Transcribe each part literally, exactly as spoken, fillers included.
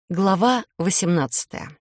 Глава восемнадцатая.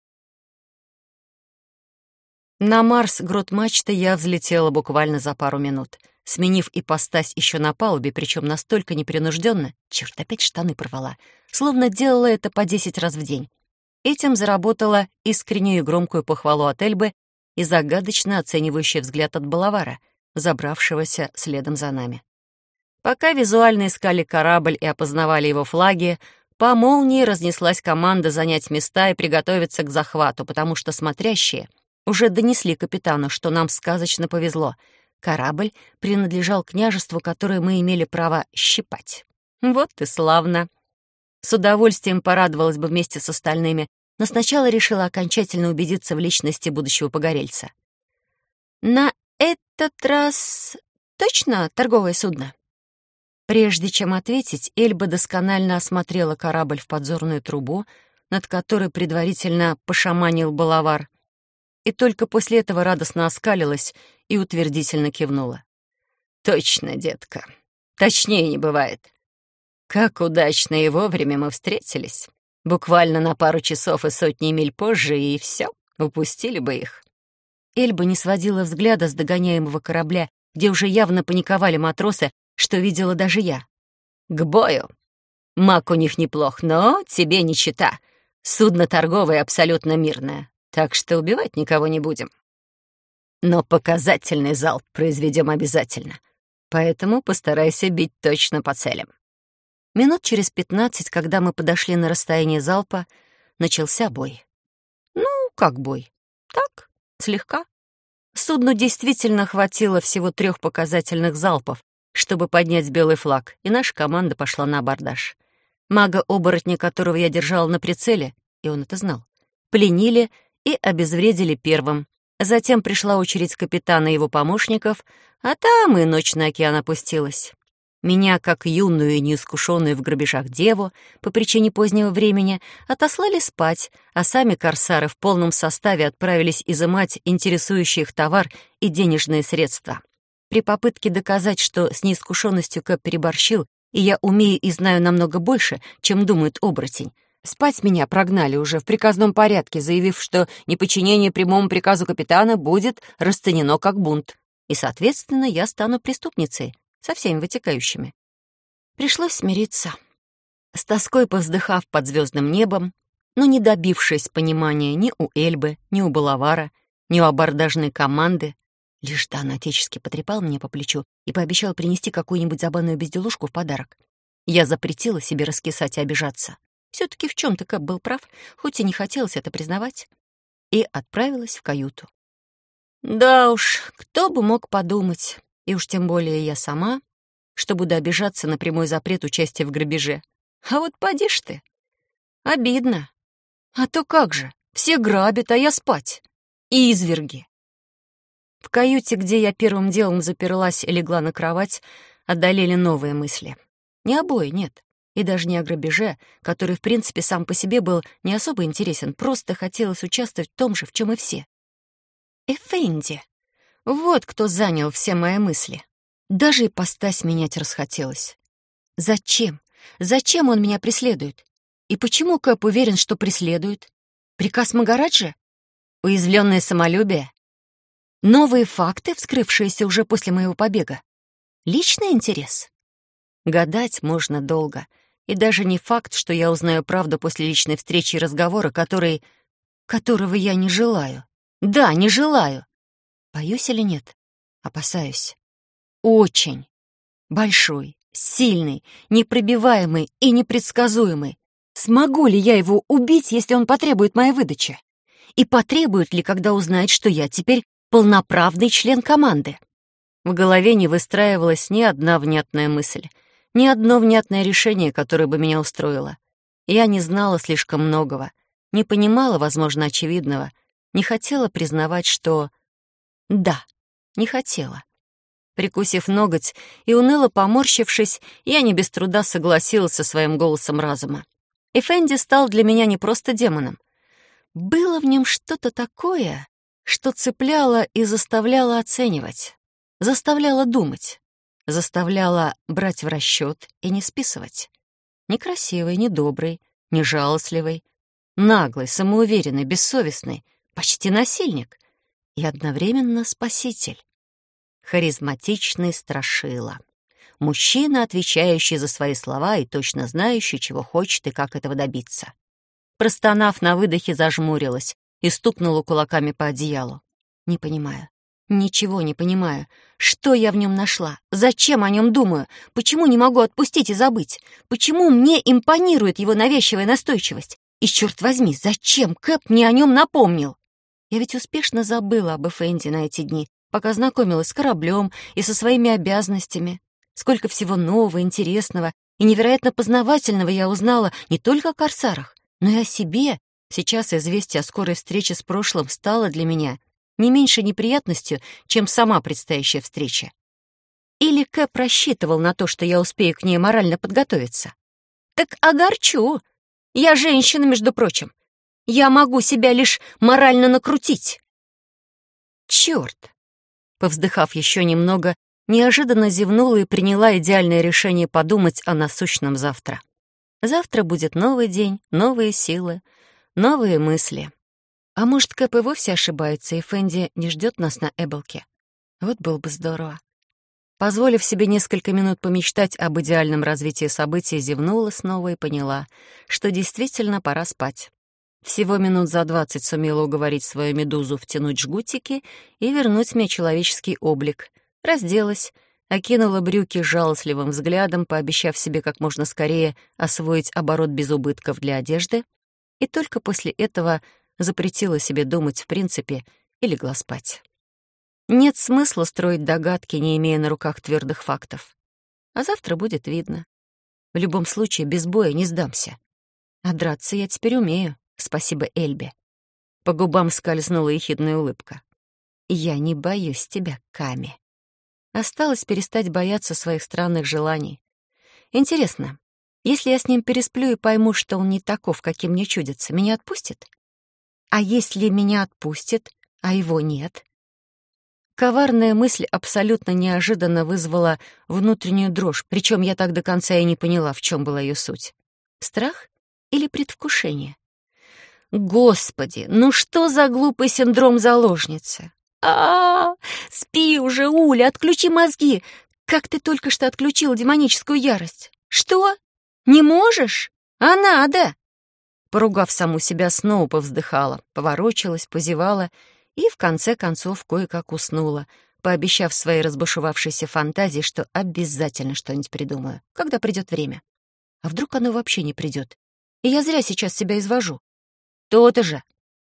На Марс грот-мачты я взлетела буквально за пару минут, сменив ипостась еще на палубе, причем настолько непринужденно, черт, опять штаны порвала, словно делала это по десять раз в день. Этим заработала искреннюю и громкую похвалу от Эльбы и загадочно оценивающий взгляд от Балавара, забравшегося следом за нами. Пока визуально искали корабль и опознавали его флаги, по молнии разнеслась команда занять места и приготовиться к захвату, потому что смотрящие уже донесли капитану, что нам сказочно повезло. Корабль принадлежал княжеству, которое мы имели право щипать. Вот и славно. С удовольствием порадовалась бы вместе с остальными, но сначала решила окончательно убедиться в личности будущего погорельца. «На этот раз точно торговое судно?» Прежде чем ответить, Эльба досконально осмотрела корабль в подзорную трубу, над которой предварительно пошаманил Балавар, и только после этого радостно оскалилась и утвердительно кивнула. «Точно, детка. Точнее не бывает. Как удачно и вовремя мы встретились. Буквально на пару часов и сотни миль позже, и все, упустили бы их». Эльба не сводила взгляда с догоняемого корабля, где уже явно паниковали матросы, что видела даже я. «К бою! Маг у них неплох, но тебе не чета. Судно торговое абсолютно мирное, так что убивать никого не будем. Но показательный залп произведем обязательно, поэтому постарайся бить точно по целям». Минут через пятнадцать, когда мы подошли на расстояние залпа, начался бой. Ну, как бой? Так, слегка. Судну действительно хватило всего трех показательных залпов, чтобы поднять белый флаг, и наша команда пошла на абордаж. Мага-оборотня, которого я держала на прицеле, и он это знал, пленили и обезвредили первым. Затем пришла очередь капитана и его помощников, а там и ночь на океан опустилась. Меня, как юную и неискушенную в грабежах деву, по причине позднего времени, отослали спать, а сами корсары в полном составе отправились изымать интересующий их товар и денежные средства. При попытке доказать, что с неискушенностью Кэп переборщил, и я умею и знаю намного больше, чем думает оборотень, спать меня прогнали уже в приказном порядке, заявив, что неподчинение прямому приказу капитана будет расценено как бунт, и, соответственно, я стану преступницей со всеми вытекающими. Пришлось смириться. С тоской повздыхав под звездным небом, но не добившись понимания ни у Эльбы, ни у Балавара, ни у абордажной команды, лишь Дан отечески потрепал меня по плечу и пообещал принести какую-нибудь забавную безделушку в подарок. Я запретила себе раскисать и обижаться. Все-таки в чем-то Кэп был прав, хоть и не хотелось это признавать, и отправилась в каюту. Да уж, кто бы мог подумать, и уж тем более я сама, что буду обижаться на прямой запрет участия в грабеже. А вот поди ж ты. Обидно. А то как же, все грабят, а я спать. И изверги. В каюте, где я первым делом заперлась и легла на кровать, одолели новые мысли. Не о бое, нет, и даже не о грабеже, который, в принципе, сам по себе был не особо интересен, просто хотелось участвовать в том же, в чем и все. Эфенди. Вот кто занял все мои мысли. Даже ипостась менять расхотелось. Зачем? Зачем он меня преследует? И почему Кэп уверен, что преследует? Приказ Магараджа? Уязвленное самолюбие? Новые факты, вскрывшиеся уже после моего побега? Личный интерес? Гадать можно долго. И даже не факт, что я узнаю правду после личной встречи и разговора, который... которого я не желаю. Да, не желаю. Боюсь или нет? Опасаюсь. Очень. Большой, сильный, непробиваемый и непредсказуемый. Смогу ли я его убить, если он потребует моей выдачи? И потребует ли, когда узнает, что я теперь полноправный член команды? В голове не выстраивалась ни одна внятная мысль, ни одно внятное решение, которое бы меня устроило. Я не знала слишком многого, не понимала, возможно, очевидного, не хотела признавать, что... Да, не хотела. Прикусив ноготь и уныло поморщившись, я не без труда согласилась со своим голосом разума. Эфенди стал для меня не просто демоном. Было в нем что-то такое, что цепляло и заставляло оценивать, заставляло думать, заставляло брать в расчет и не списывать. Некрасивый, недобрый, нежалостливый, наглый, самоуверенный, бессовестный, почти насильник и одновременно спаситель. Харизматичный страшила. Мужчина, отвечающий за свои слова и точно знающий, чего хочет и как этого добиться. Простонав на выдохе, зажмурилась и стукнула кулаками по одеялу. Не понимаю. Ничего не понимаю. Что я в нем нашла? Зачем о нем думаю? Почему не могу отпустить и забыть? Почему мне импонирует его навязчивая настойчивость? И, черт возьми, зачем Кэп мне о нем напомнил? Я ведь успешно забыла об Эфенди на эти дни, пока знакомилась с кораблем и со своими обязанностями. Сколько всего нового, интересного и невероятно познавательного я узнала не только о корсарах, но и о себе. Сейчас известие о скорой встрече с прошлым стало для меня не меньше неприятностью, чем сама предстоящая встреча. Или Кэп рассчитывал на то, что я успею к ней морально подготовиться? Так огорчу. Я женщина, между прочим. Я могу себя лишь морально накрутить. Черт! Повздыхав еще немного, неожиданно зевнула и приняла идеальное решение подумать о насущном завтра. Завтра будет новый день, новые силы, новые мысли. А может, Кэп и вовсе ошибается, и Фенди не ждет нас на Эбблке? Вот было бы здорово. Позволив себе несколько минут помечтать об идеальном развитии событий, зевнула снова и поняла, что действительно пора спать. Всего минут за двадцать сумела уговорить свою медузу втянуть жгутики и вернуть мне человеческий облик. Разделась, окинула брюки жалостливым взглядом, пообещав себе как можно скорее освоить оборот без убытков для одежды, и только после этого запретила себе думать в принципе и легла спать. Нет смысла строить догадки, не имея на руках твердых фактов. А завтра будет видно. В любом случае, без боя не сдамся. А драться я теперь умею, спасибо Эльбе. По губам скользнула ехидная улыбка. Я не боюсь тебя, Ками. Осталось перестать бояться своих странных желаний. Интересно, если я с ним пересплю и пойму, что он не таков, каким мне чудится, меня отпустит? А если меня отпустит, а его нет? Коварная мысль абсолютно неожиданно вызвала внутреннюю дрожь, причем я так до конца и не поняла, в чем была ее суть. Страх или предвкушение? Господи, ну что за глупый синдром заложницы? А, -а, -а спи уже, Уля, отключи мозги. Как ты только что отключила демоническую ярость? Что? Не можешь? А надо? Поругав саму себя, снова повздыхала, поворочилась, позевала и, в конце концов, кое-как уснула, пообещав своей разбушевавшейся фантазии, что обязательно что-нибудь придумаю, когда придет время. А вдруг оно вообще не придет? И я зря сейчас себя извожу. То-то же.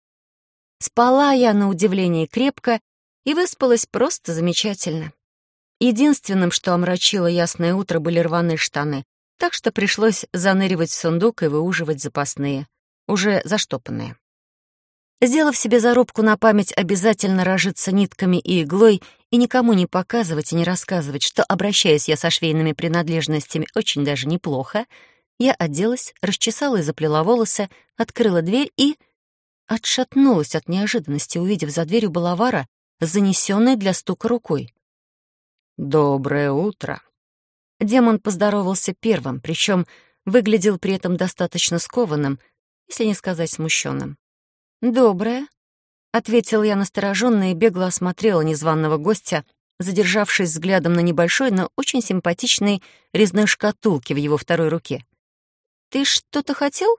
Спала я, на удивление, крепко и выспалась просто замечательно. Единственным, что омрачило ясное утро, были рваные штаны, так что пришлось заныривать в сундук и выуживать запасные, уже заштопанные. Сделав себе зарубку на память обязательно разжиться нитками и иглой и никому не показывать и не рассказывать, что обращаюсь я со швейными принадлежностями очень даже неплохо, я оделась, расчесала и заплела волосы, открыла дверь и отшатнулась от неожиданности, увидев за дверью балавара, занесенной для стука рукой. «Доброе утро!» Демон поздоровался первым, причем выглядел при этом достаточно скованным, если не сказать смущенным. «Доброе», — ответила я настороженно и бегло осмотрела незваного гостя, задержавшись взглядом на небольшой, но очень симпатичной резной шкатулке в его второй руке. «Ты что-то хотел?»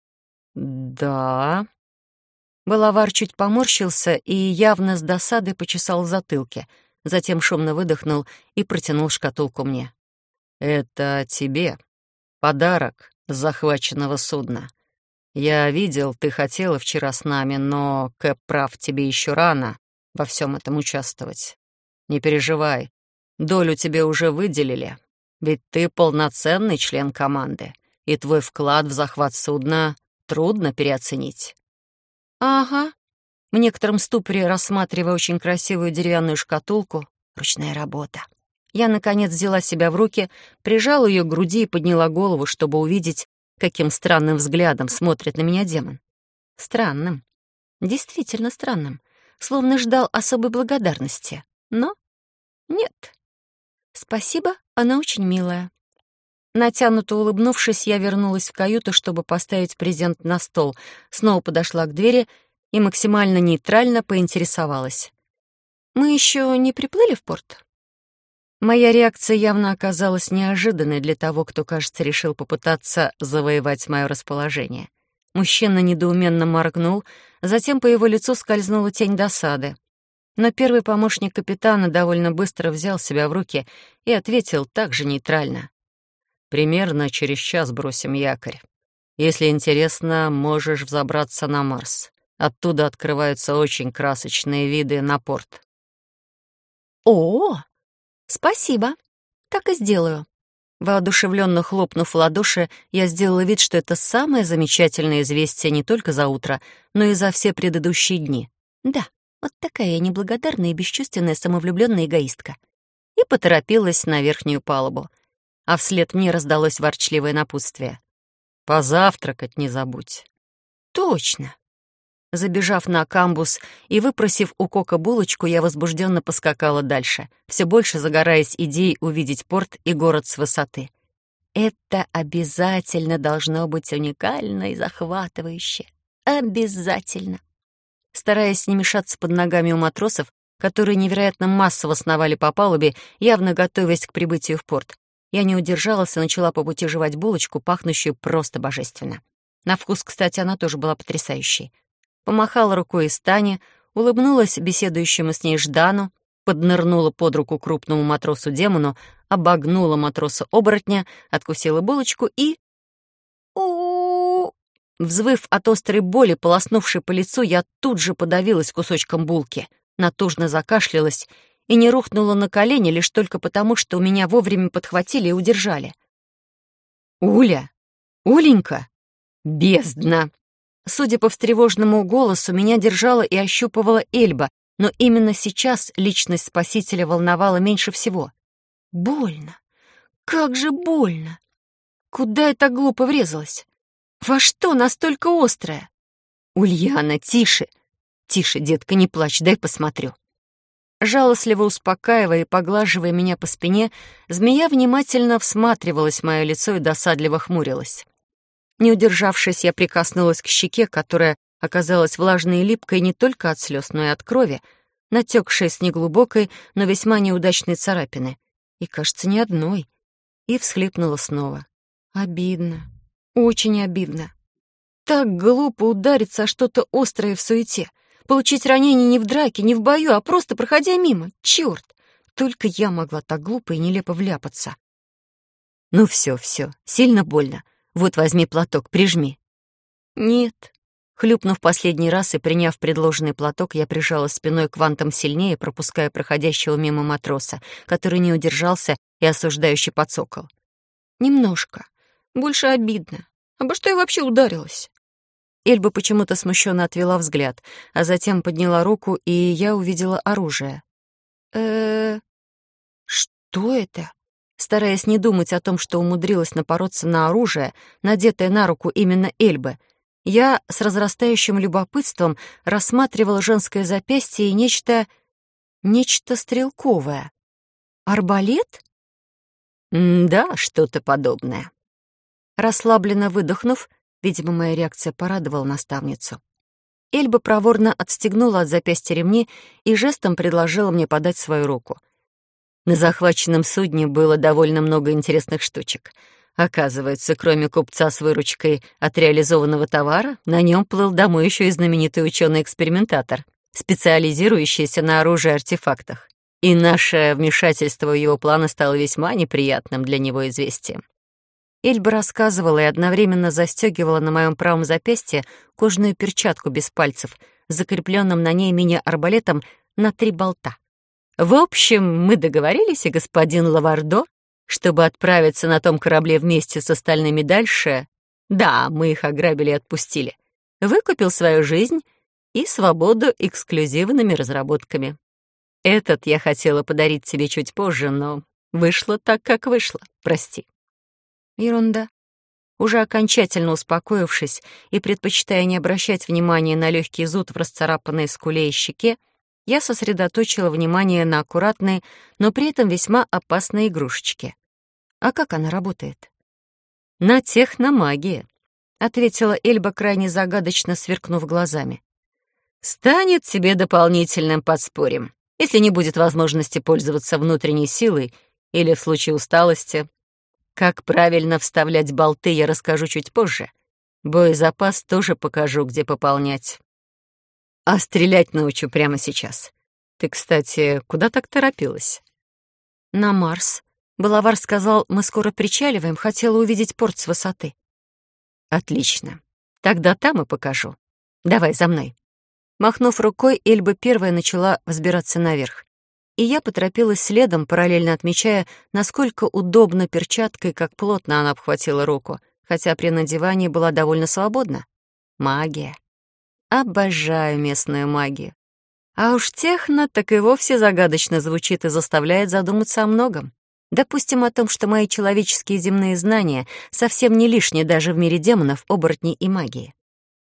«Да». Балавар чуть поморщился и явно с досадой почесал в затылке, затем шумно выдохнул и протянул шкатулку мне. «Это тебе. Подарок с захваченного судна. Я видел, ты хотела вчера с нами, но, Кэп прав, тебе еще рано во всем этом участвовать. Не переживай, долю тебе уже выделили, ведь ты полноценный член команды, и твой вклад в захват судна трудно переоценить». «Ага». В некотором ступоре, рассматривая очень красивую деревянную шкатулку, ручная работа, я, наконец, взяла себя в руки, прижала ее к груди и подняла голову, чтобы увидеть, каким странным взглядом смотрит на меня демон. Странным. Действительно странным. Словно ждал особой благодарности. Но нет. Спасибо, она очень милая. Натянуто улыбнувшись, я вернулась в каюту, чтобы поставить презент на стол, снова подошла к двери и максимально нейтрально поинтересовалась. «Мы еще не приплыли в порт?» Моя реакция явно оказалась неожиданной для того, кто, кажется, решил попытаться завоевать мое расположение. Мужчина недоуменно моргнул, затем по его лицу скользнула тень досады. Но первый помощник капитана довольно быстро взял себя в руки и ответил также нейтрально. «Примерно через час бросим якорь. Если интересно, можешь взобраться на Марс. Оттуда открываются очень красочные виды на порт». «О, спасибо. Так и сделаю». Воодушевленно хлопнув в ладоши, я сделала вид, что это самое замечательное известие не только за утро, но и за все предыдущие дни. Да, вот такая я неблагодарная и бесчувственная самовлюбленная эгоистка. И поторопилась на верхнюю палубу. А вслед мне раздалось ворчливое напутствие. «Позавтракать не забудь». «Точно». Забежав на камбус и выпросив у Кока булочку, я возбужденно поскакала дальше, все больше загораясь идеей увидеть порт и город с высоты. Это обязательно должно быть уникально и захватывающе. Обязательно. Стараясь не мешаться под ногами у матросов, которые невероятно массово сновали по палубе, явно готовясь к прибытию в порт, я не удержалась и начала по пути жевать булочку, пахнущую просто божественно. На вкус, кстати, она тоже была потрясающей. Помахала рукой из Тане, улыбнулась беседующему с ней Ждану, поднырнула под руку крупному матросу-демону, обогнула матроса-оборотня, откусила булочку и... у Взвыв от острой боли, полоснувшей по лицу, я тут же подавилась кусочком булки, натужно закашлялась и не рухнула на колени лишь только потому, что у меня вовремя подхватили и удержали. «Уля! Уленька! Бездна!» Судя по встревоженному голосу, меня держала и ощупывала Эльба, но именно сейчас личность спасителя волновала меньше всего. Больно. Как же больно. Куда я так глупо врезалась? Во что настолько острое? Ульяна, тише. Тише, детка, не плачь, дай посмотрю. Жалостливо успокаивая и поглаживая меня по спине, змея внимательно всматривалась в мое лицо и досадливо хмурилась. Не удержавшись, я прикоснулась к щеке, которая оказалась влажной и липкой не только от слез, но и от крови, натекшей с неглубокой, но весьма неудачной царапины. И, кажется, не одной. И всхлипнула снова. Обидно. Очень обидно. Так глупо удариться о что-то острое в суете. Получить ранение не в драке, не в бою, а просто проходя мимо. Чёрт! Только я могла так глупо и нелепо вляпаться. Ну все, все, сильно больно. Вот возьми платок, прижми. Нет. Хлюпнув последний раз и приняв предложенный платок, я прижала спиной к вантам сильнее, пропуская проходящего мимо матроса, который не удержался и осуждающе подсокол. Немножко. Больше обидно. Обо что я вообще ударилась? Эльба почему-то смущенно отвела взгляд, а затем подняла руку, и я увидела оружие. э Что это? Стараясь не думать о том, что умудрилась напороться на оружие, надетое на руку именно Эльбы, я с разрастающим любопытством рассматривала женское запястье и нечто... нечто стрелковое. Арбалет? М-да, что-то подобное. Расслабленно выдохнув, видимо, моя реакция порадовала наставницу, Эльба проворно отстегнула от запястья ремни и жестом предложила мне подать свою руку. На захваченном судне было довольно много интересных штучек. Оказывается, кроме купца с выручкой от реализованного товара, на нем плыл домой еще и знаменитый ученый-экспериментатор, специализирующийся на оружии и артефактах. И наше вмешательство в его планы стало весьма неприятным для него известием. Эльба рассказывала и одновременно застегивала на моем правом запястье кожаную перчатку без пальцев, закрепленным на ней мини-арбалетом на три болта. В общем, мы договорились, и господин Лавардо, чтобы отправиться на том корабле вместе с остальными дальше, да, мы их ограбили и отпустили, выкупил свою жизнь и свободу эксклюзивными разработками. Этот я хотела подарить тебе чуть позже, но вышло так, как вышло, прости. Ерунда. Уже окончательно успокоившись и предпочитая не обращать внимания на легкий зуд в расцарапанной скуле и щеке, я сосредоточила внимание на аккуратной, но при этом весьма опасной игрушечке. А как она работает? «На техномагии», — ответила Эльба, крайне загадочно сверкнув глазами. «Станет тебе дополнительным подспорьем, если не будет возможности пользоваться внутренней силой или в случае усталости. Как правильно вставлять болты, я расскажу чуть позже. Боезапас тоже покажу, где пополнять. А стрелять научу прямо сейчас. Ты, кстати, куда так торопилась?» «На Марс. Балавар сказал, мы скоро причаливаем, хотела увидеть порт с высоты». «Отлично. Тогда там и покажу. Давай за мной». Махнув рукой, Эльба первая начала взбираться наверх. И я поторопилась следом, параллельно отмечая, насколько удобно перчаткой, как плотно она обхватила руку, хотя при надевании была довольно свободна. Магия. Обожаю местную магию. А уж техно так и вовсе загадочно звучит и заставляет задуматься о многом. Допустим, о том, что мои человеческие земные знания совсем не лишние даже в мире демонов, оборотней и магии.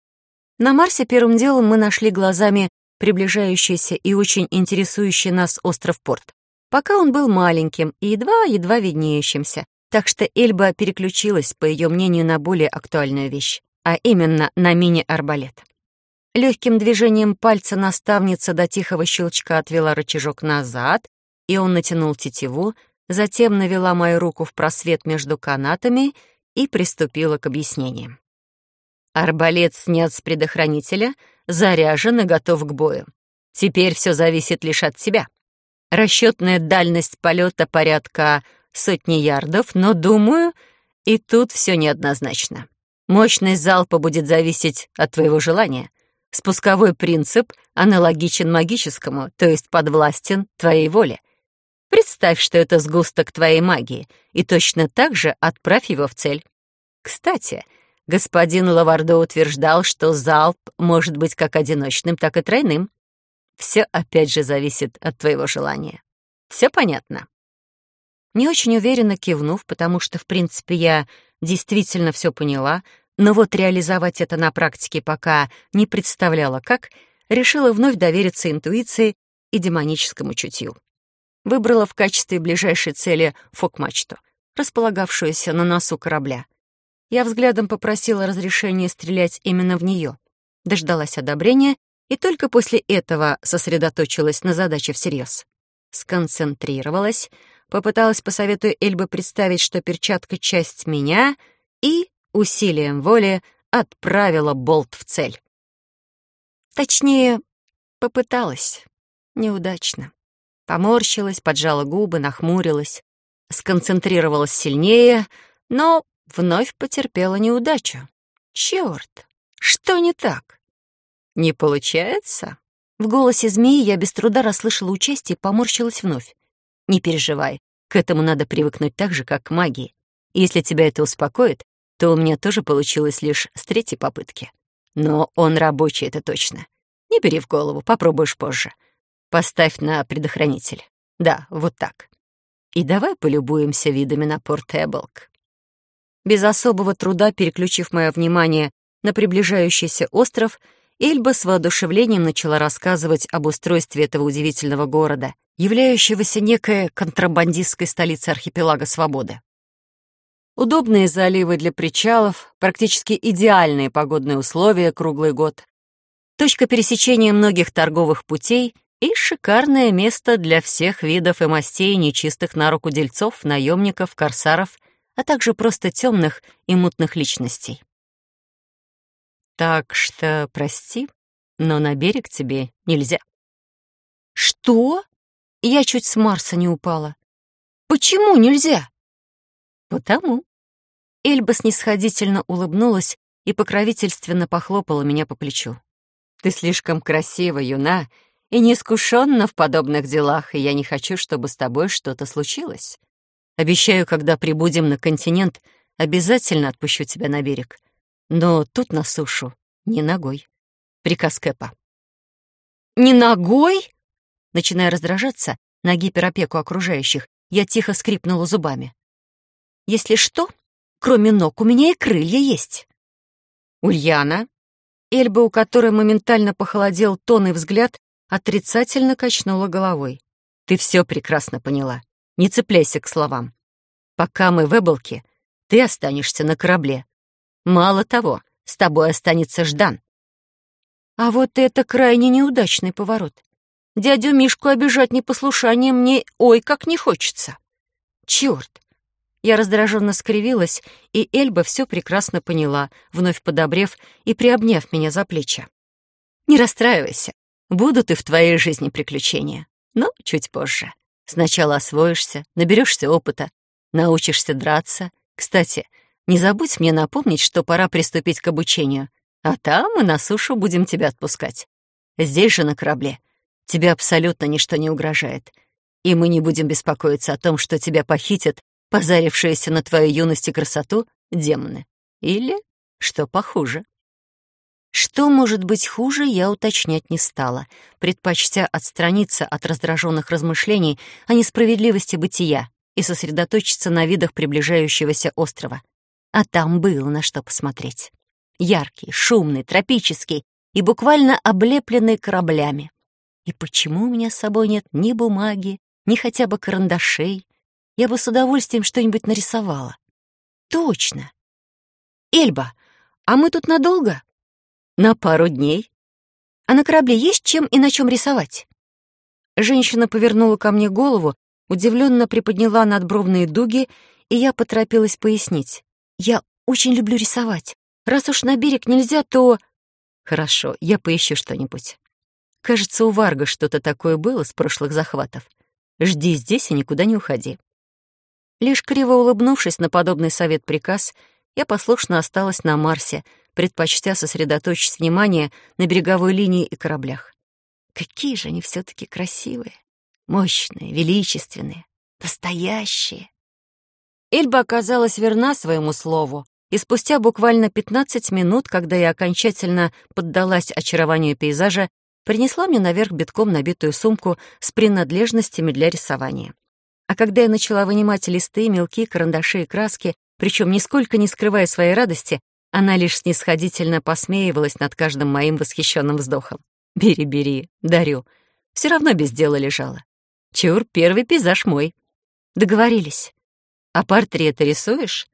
На Марсе первым делом мы нашли глазами приближающийся и очень интересующий нас остров-порт. Пока он был маленьким и едва-едва виднеющимся, так что Эльба переключилась, по ее мнению, на более актуальную вещь, а именно на мини-арбалет. Легким движением пальца наставница до тихого щелчка отвела рычажок назад, и он натянул тетиву, затем навела мою руку в просвет между канатами и приступила к объяснениям. Арбалет снят с предохранителя, заряжен и готов к бою. Теперь все зависит лишь от тебя. Расчетная дальность полета порядка сотни ярдов, но, думаю, и тут все неоднозначно. Мощность залпа будет зависеть от твоего желания. Спусковой принцип аналогичен магическому, то есть подвластен твоей воле. Представь, что это сгусток твоей магии, и точно так же отправь его в цель. Кстати, господин Лавардо утверждал, что залп может быть как одиночным, так и тройным. Все опять же зависит от твоего желания. Все понятно? Не очень уверенно кивнув, потому что, в принципе, я действительно все поняла, но вот реализовать это на практике пока не представляла как, решила вновь довериться интуиции и демоническому чутью. Выбрала в качестве ближайшей цели фок-мачту, располагавшуюся на носу корабля. Я взглядом попросила разрешения стрелять именно в нее, дождалась одобрения и только после этого сосредоточилась на задаче всерьез. Сконцентрировалась, попыталась по совету Эльбы представить, что перчатка — часть меня, и усилием воли отправила болт в цель. Точнее, попыталась. Неудачно. Поморщилась, поджала губы, нахмурилась, сконцентрировалась сильнее, но вновь потерпела неудачу. Чёрт, что не так? Не получается? В голосе змеи я без труда расслышала участие и поморщилась вновь. Не переживай, к этому надо привыкнуть так же, как к магии. Если тебя это успокоит, то у меня тоже получилось лишь с третьей попытки. Но он рабочий, это точно. Не бери в голову, попробуешь позже. Поставь на предохранитель. Да, вот так. И давай полюбуемся видами на порт Эболк. Без особого труда переключив мое внимание на приближающийся остров, Эльба с воодушевлением начала рассказывать об устройстве этого удивительного города, являющегося некой контрабандистской столицей архипелага Свободы. Удобные заливы для причалов, практически идеальные погодные условия круглый год, точка пересечения многих торговых путей и шикарное место для всех видов и мастей нечистых на руку дельцов, наемников, корсаров, а также просто темных и мутных личностей. Так что, прости, но на берег тебе нельзя. Что? Я чуть с Марса не упала. Почему нельзя? Потому. Эльба снисходительно улыбнулась и покровительственно похлопала меня по плечу. Ты слишком красива, юна, и неискушенна в подобных делах, и я не хочу, чтобы с тобой что-то случилось. Обещаю, когда прибудем на континент, обязательно отпущу тебя на берег. Но тут на сушу не ногой. Приказ Кэпа. Не ногой? Начиная раздражаться на гиперопеку окружающих, я тихо скрипнула зубами. Если что, кроме ног у меня и крылья есть. Ульяна, Эльба, у которой моментально похолодел тон и взгляд, отрицательно качнула головой. Ты все прекрасно поняла. Не цепляйся к словам. Пока мы в Эболке, Ты останешься на корабле. Мало того, с тобой останется Ждан. А вот это крайне неудачный поворот. Дядю Мишку обижать непослушанием мне ой как не хочется. Черт! Я раздраженно скривилась, и Эльба все прекрасно поняла, вновь подобрев и приобняв меня за плечи. Не расстраивайся, будут и в твоей жизни приключения, но чуть позже. Сначала освоишься, наберешься опыта, научишься драться. Кстати, не забудь мне напомнить, что пора приступить к обучению, а там мы на сушу будем тебя отпускать. Здесь же, на корабле, тебе абсолютно ничто не угрожает, и мы не будем беспокоиться о том, что тебя похитят позарившиеся на твою юность и красоту демоны. Или что похуже. Что может быть хуже, я уточнять не стала, предпочтя отстраниться от раздраженных размышлений о несправедливости бытия и сосредоточиться на видах приближающегося острова. А там было на что посмотреть. Яркий, шумный, тропический и буквально облепленный кораблями. И почему у меня с собой нет ни бумаги, ни хотя бы карандашей? Я бы с удовольствием что-нибудь нарисовала. Точно. Эльба, а мы тут надолго? На пару дней. А на корабле есть чем и на чем рисовать? Женщина повернула ко мне голову, удивленно приподняла надбровные дуги, и я поторопилась пояснить. Я очень люблю рисовать. Раз уж на берег нельзя, то... Хорошо, я поищу что-нибудь. Кажется, у Варга что-то такое было с прошлых захватов. Жди здесь и никуда не уходи. Лишь криво улыбнувшись на подобный совет-приказ, я послушно осталась на Марсе, предпочтя сосредоточить внимание на береговой линии и кораблях. Какие же они все-таки красивые, мощные, величественные, настоящие. Эльба оказалась верна своему слову, и спустя буквально пятнадцать минут, когда я окончательно поддалась очарованию пейзажа, принесла мне наверх битком набитую сумку с принадлежностями для рисования. А когда я начала вынимать листы, мелки, карандаши и краски, причем нисколько не скрывая своей радости, она лишь снисходительно посмеивалась над каждым моим восхищенным вздохом. «Бери, бери, дарю. Все равно без дела лежала. Чур, первый пейзаж мой». «Договорились. А портреты рисуешь?»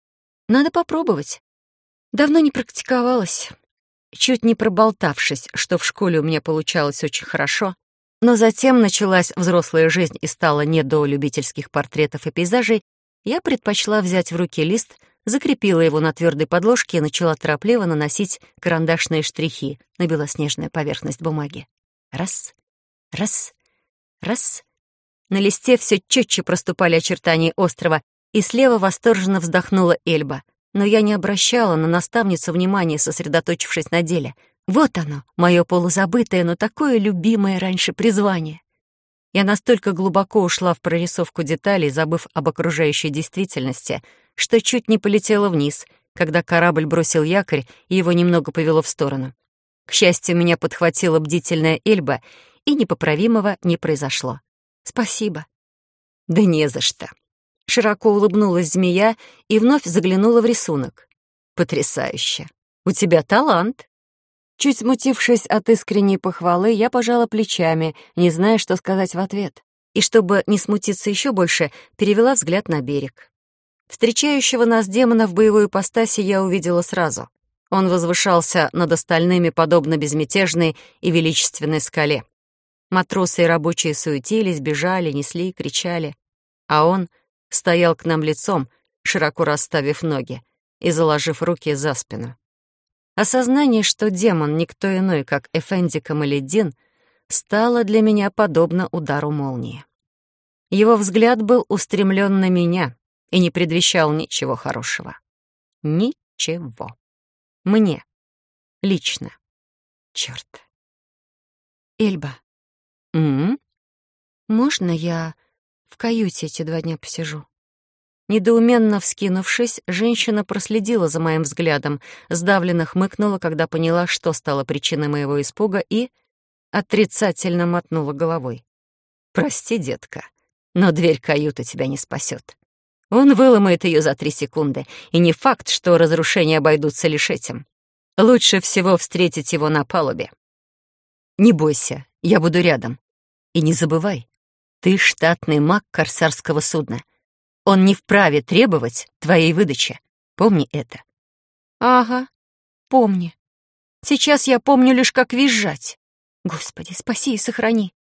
«Надо попробовать. Давно не практиковалась». Чуть не проболтавшись, что в школе у меня получалось очень хорошо, но затем началась взрослая жизнь и стало не до любительских портретов и пейзажей, я предпочла взять в руки лист, закрепила его на твердой подложке и начала торопливо наносить карандашные штрихи на белоснежную поверхность бумаги. Раз, раз, раз. На листе все четче проступали очертания острова, и слева восторженно вздохнула Эльба. Но я не обращала на наставницу внимания, сосредоточившись на деле. Вот оно, мое полузабытое, но такое любимое раньше призвание. Я настолько глубоко ушла в прорисовку деталей, забыв об окружающей действительности, что чуть не полетела вниз, когда корабль бросил якорь и его немного повело в сторону. К счастью, меня подхватила бдительная Эльба, и непоправимого не произошло. Спасибо. Да не за что. Широко улыбнулась змея и вновь заглянула в рисунок. Потрясающе. У тебя талант. Чуть смутившись от искренней похвалы, я пожала плечами, не зная, что сказать в ответ. И чтобы не смутиться еще больше, перевела взгляд на берег. Встречающего нас демона в боевой ипостаси я увидела сразу. Он возвышался над остальными, подобно безмятежной и величественной скале. Матросы и рабочие суетились, бежали, несли, кричали. А он стоял к нам лицом, широко расставив ноги и заложив руки за спину. Осознание, что демон никто иной, как Эфенди Камаледдин, стало для меня подобно удару молнии. Его взгляд был устремлен на меня и не предвещал ничего хорошего. Ничего. Мне. Лично. Чёрт. Эльба. М-м? Можно я в каюте эти два дня посижу? Недоуменно вскинувшись, женщина проследила за моим взглядом, сдавленно хмыкнула, когда поняла, что стало причиной моего испуга, и отрицательно мотнула головой. «Прости, детка, но дверь каюты тебя не спасет. Он выломает ее за три секунды, и не факт, что разрушения обойдутся лишь этим. Лучше всего встретить его на палубе. Не бойся, я буду рядом. И не забывай, ты штатный маг корсарского судна. Он не вправе требовать твоей выдачи. Помни это. Ага, помни. Сейчас я помню лишь, как визжать. Господи, спаси и сохрани.